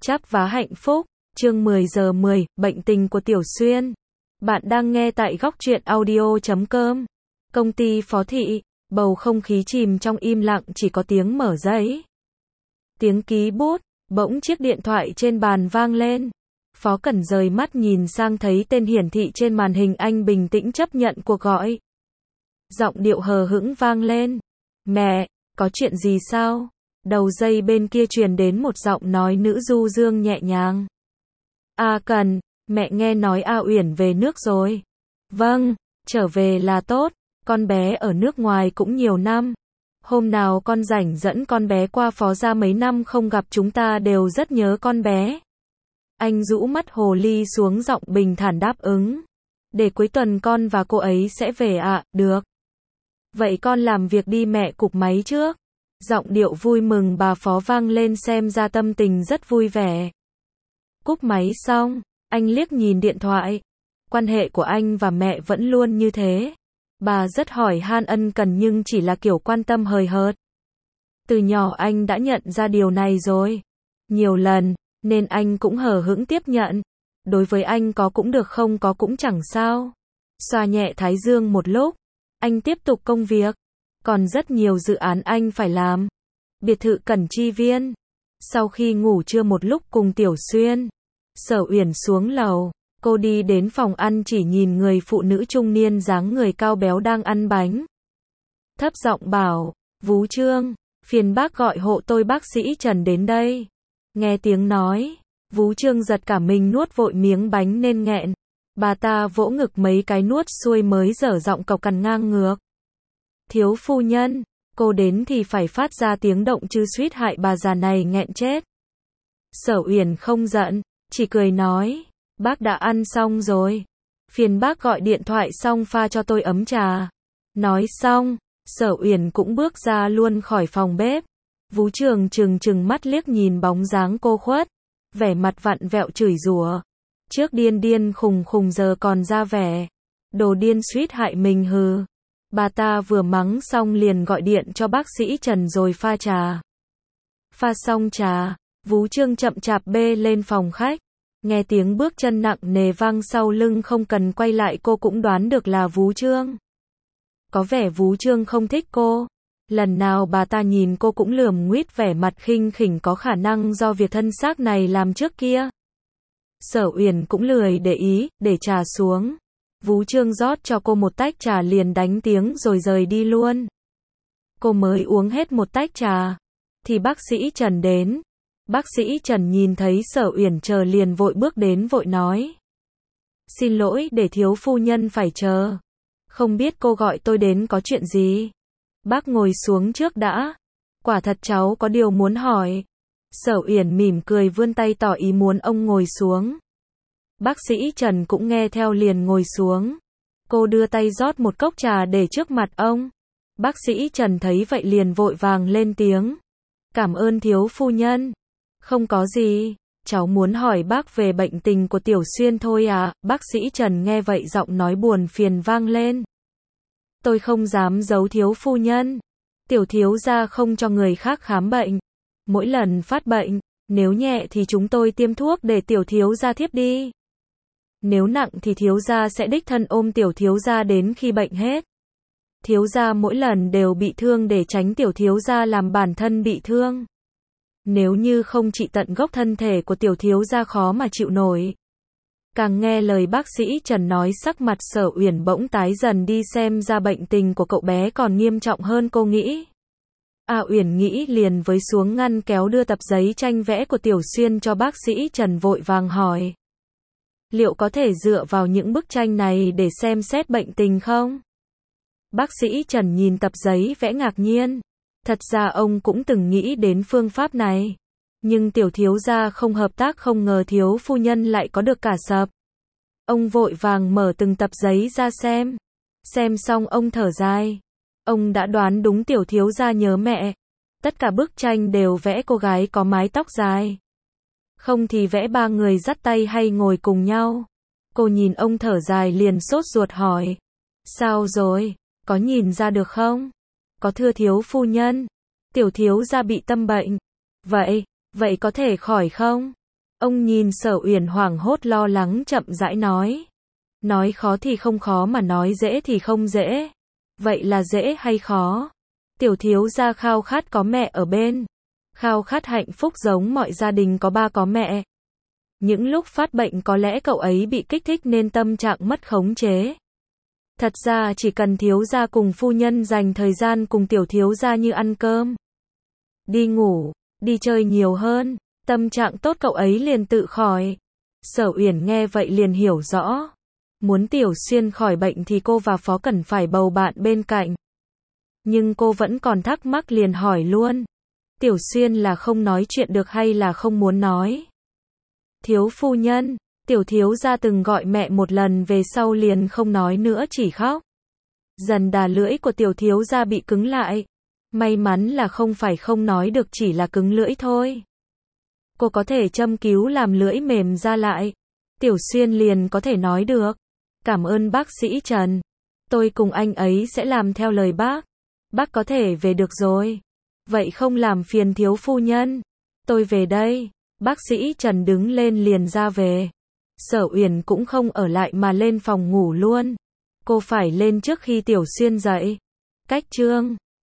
Chắp vá hạnh phúc, chương 10 giờ 10, bệnh tình của Tiểu Xuyên. Bạn đang nghe tại góc truyện audio.com. Công ty Phó Thị, bầu không khí chìm trong im lặng, chỉ có tiếng mở giấy. Tiếng ký bút, bỗng chiếc điện thoại trên bàn vang lên. Phó Cẩn rời mắt nhìn sang thấy tên hiển thị trên màn hình, anh bình tĩnh chấp nhận cuộc gọi. Giọng điệu hờ hững vang lên. Mẹ, có chuyện gì sao? Đầu dây bên kia truyền đến một giọng nói nữ du dương nhẹ nhàng. A Cần, mẹ nghe nói A Uyển về nước rồi. Vâng, trở về là tốt, con bé ở nước ngoài cũng nhiều năm. Hôm nào con rảnh dẫn con bé qua Phó gia, mấy năm không gặp chúng ta đều rất nhớ con bé. Anh rũ mắt hồ ly xuống, giọng bình thản đáp ứng. Để cuối tuần con và cô ấy sẽ về ạ, được. Vậy con làm việc đi, mẹ cụp máy trước. Giọng điệu vui mừng bà Phó vang lên, xem ra tâm tình rất vui vẻ. Cúp máy xong, anh liếc nhìn điện thoại. Quan hệ của anh và mẹ vẫn luôn như thế. Bà rất hỏi han ân cần nhưng chỉ là kiểu quan tâm hời hợt. Từ nhỏ anh đã nhận ra điều này rồi. Nhiều lần, nên anh cũng hờ hững tiếp nhận. Đối với anh có cũng được, không có cũng chẳng sao. Xoa nhẹ thái dương một lúc, anh tiếp tục công việc. Còn rất nhiều dự án anh phải làm. Biệt thự Cẩn Chi Viên. Sau khi ngủ trưa một lúc cùng Tiểu Xuyên, Sở Uyển xuống lầu. Cô đi đến phòng ăn, chỉ nhìn người phụ nữ trung niên dáng người cao béo đang ăn bánh. Thấp giọng bảo, Vú Trương, phiền bác gọi hộ tôi bác sĩ Trần đến đây. Nghe tiếng nói, Vú Trương giật cả mình, nuốt vội miếng bánh nên nghẹn. Bà ta vỗ ngực mấy cái nuốt xuôi mới dở giọng cộc cằn ngang ngược. Thiếu phu nhân, cô đến thì phải phát ra tiếng động chứ, suýt hại bà già này nghẹn chết. Sở Uyển không giận, chỉ cười nói, bác đã ăn xong rồi. Phiền bác gọi điện thoại xong pha cho tôi ấm trà. Nói xong, Sở Uyển cũng bước ra luôn khỏi phòng bếp. Vú Trường trừng mắt liếc nhìn bóng dáng cô khuất, vẻ mặt vặn vẹo chửi rủa. Trước điên điên khùng khùng giờ còn ra vẻ đồ điên suýt hại mình hừ. Bà ta vừa mắng xong liền gọi điện cho bác sĩ Trần rồi pha trà. Pha xong trà, Vú Trương chậm chạp bê lên phòng khách. Nghe tiếng bước chân nặng nề vang sau lưng, không cần quay lại cô cũng đoán được là Vú Trương. Có vẻ Vú Trương không thích cô. Lần nào bà ta nhìn cô cũng lườm nguýt, vẻ mặt khinh khỉnh, có khả năng do việc thân xác này làm trước kia. Sở Uyển cũng lười để ý, để trà xuống. Vú Trương rót cho cô một tách trà liền đánh tiếng rồi rời đi luôn. Cô mới uống hết một tách trà thì bác sĩ Trần đến. Bác sĩ Trần nhìn thấy Sở Uyển chờ liền vội bước đến, vội nói. Xin lỗi, để thiếu phu nhân phải chờ. Không biết cô gọi tôi đến có chuyện gì? Bác ngồi xuống trước đã. Quả thật cháu có điều muốn hỏi. Sở Uyển mỉm cười vươn tay tỏ ý muốn ông ngồi xuống. Bác sĩ Trần cũng nghe theo liền ngồi xuống. Cô đưa tay rót một cốc trà để trước mặt ông. Bác sĩ Trần thấy vậy liền vội vàng lên tiếng. Cảm ơn thiếu phu nhân. Không có gì, cháu muốn hỏi bác về bệnh tình của Tiểu Xuyên thôi à. Bác sĩ Trần nghe vậy giọng nói buồn phiền vang lên. Tôi không dám giấu thiếu phu nhân. Tiểu thiếu gia không cho người khác khám bệnh. Mỗi lần phát bệnh, nếu nhẹ thì chúng tôi tiêm thuốc để tiểu thiếu gia thiếp đi. Nếu nặng thì thiếu gia sẽ đích thân ôm tiểu thiếu gia đến khi bệnh hết. Thiếu gia mỗi lần đều bị thương để tránh tiểu thiếu gia làm bản thân bị thương. Nếu như không trị tận gốc, thân thể của tiểu thiếu gia khó mà chịu nổi. Càng nghe lời bác sĩ Trần nói, sắc mặt Sở Uyển bỗng tái dần đi, xem ra bệnh tình của cậu bé còn nghiêm trọng hơn cô nghĩ. Uyển nghĩ liền với xuống ngăn kéo đưa tập giấy tranh vẽ của Tiểu Xuyên cho bác sĩ Trần, vội vàng hỏi. Liệu có thể dựa vào những bức tranh này để xem xét bệnh tình không? Bác sĩ Trần nhìn tập giấy vẽ ngạc nhiên. Thật ra ông cũng từng nghĩ đến phương pháp này. Nhưng tiểu thiếu gia không hợp tác, không ngờ thiếu phu nhân lại có được cả sập. Ông vội vàng mở từng tập giấy ra xem. Xem xong ông thở dài. Ông đã đoán đúng, tiểu thiếu gia nhớ mẹ. Tất cả bức tranh đều vẽ cô gái có mái tóc dài. Không thì vẽ ba người dắt tay hay ngồi cùng nhau. Cô nhìn ông thở dài liền sốt ruột hỏi. Sao rồi? Có nhìn ra được không? Có thưa thiếu phu nhân. Tiểu thiếu gia bị tâm bệnh. Vậy có thể khỏi không? Ông nhìn Sở Uyển hoảng hốt lo lắng chậm rãi nói. Nói khó thì không khó mà nói dễ thì không dễ. Vậy là dễ hay khó? Tiểu thiếu gia khao khát có mẹ ở bên. Khao khát hạnh phúc giống mọi gia đình có ba có mẹ. Những lúc phát bệnh có lẽ cậu ấy bị kích thích nên tâm trạng mất khống chế. Thật ra chỉ cần thiếu gia cùng phu nhân dành thời gian cùng tiểu thiếu gia như ăn cơm, đi ngủ, đi chơi nhiều hơn, tâm trạng tốt cậu ấy liền tự khỏi. Sở Uyển nghe vậy liền hiểu rõ. Muốn Tiểu Xuyên khỏi bệnh thì cô và Phó Cẩn phải bầu bạn bên cạnh. Nhưng cô vẫn còn thắc mắc liền hỏi luôn. Tiểu Xuyên là không nói chuyện được hay là không muốn nói? Thiếu phu nhân, tiểu thiếu gia từng gọi mẹ một lần về sau liền không nói nữa chỉ khóc. Dần đà lưỡi của tiểu thiếu gia bị cứng lại. May mắn là không phải không nói được chỉ là cứng lưỡi thôi. Cô có thể châm cứu làm lưỡi mềm ra lại. Tiểu Xuyên liền có thể nói được. Cảm ơn bác sĩ Trần. Tôi cùng anh ấy sẽ làm theo lời bác. Bác có thể về được rồi. Vậy không làm phiền thiếu phu nhân. Tôi về đây. Bác sĩ Trần đứng lên liền ra về. Sở Uyển cũng không ở lại mà lên phòng ngủ luôn. Cô phải lên trước khi Tiểu Xuyên dậy. Cách chương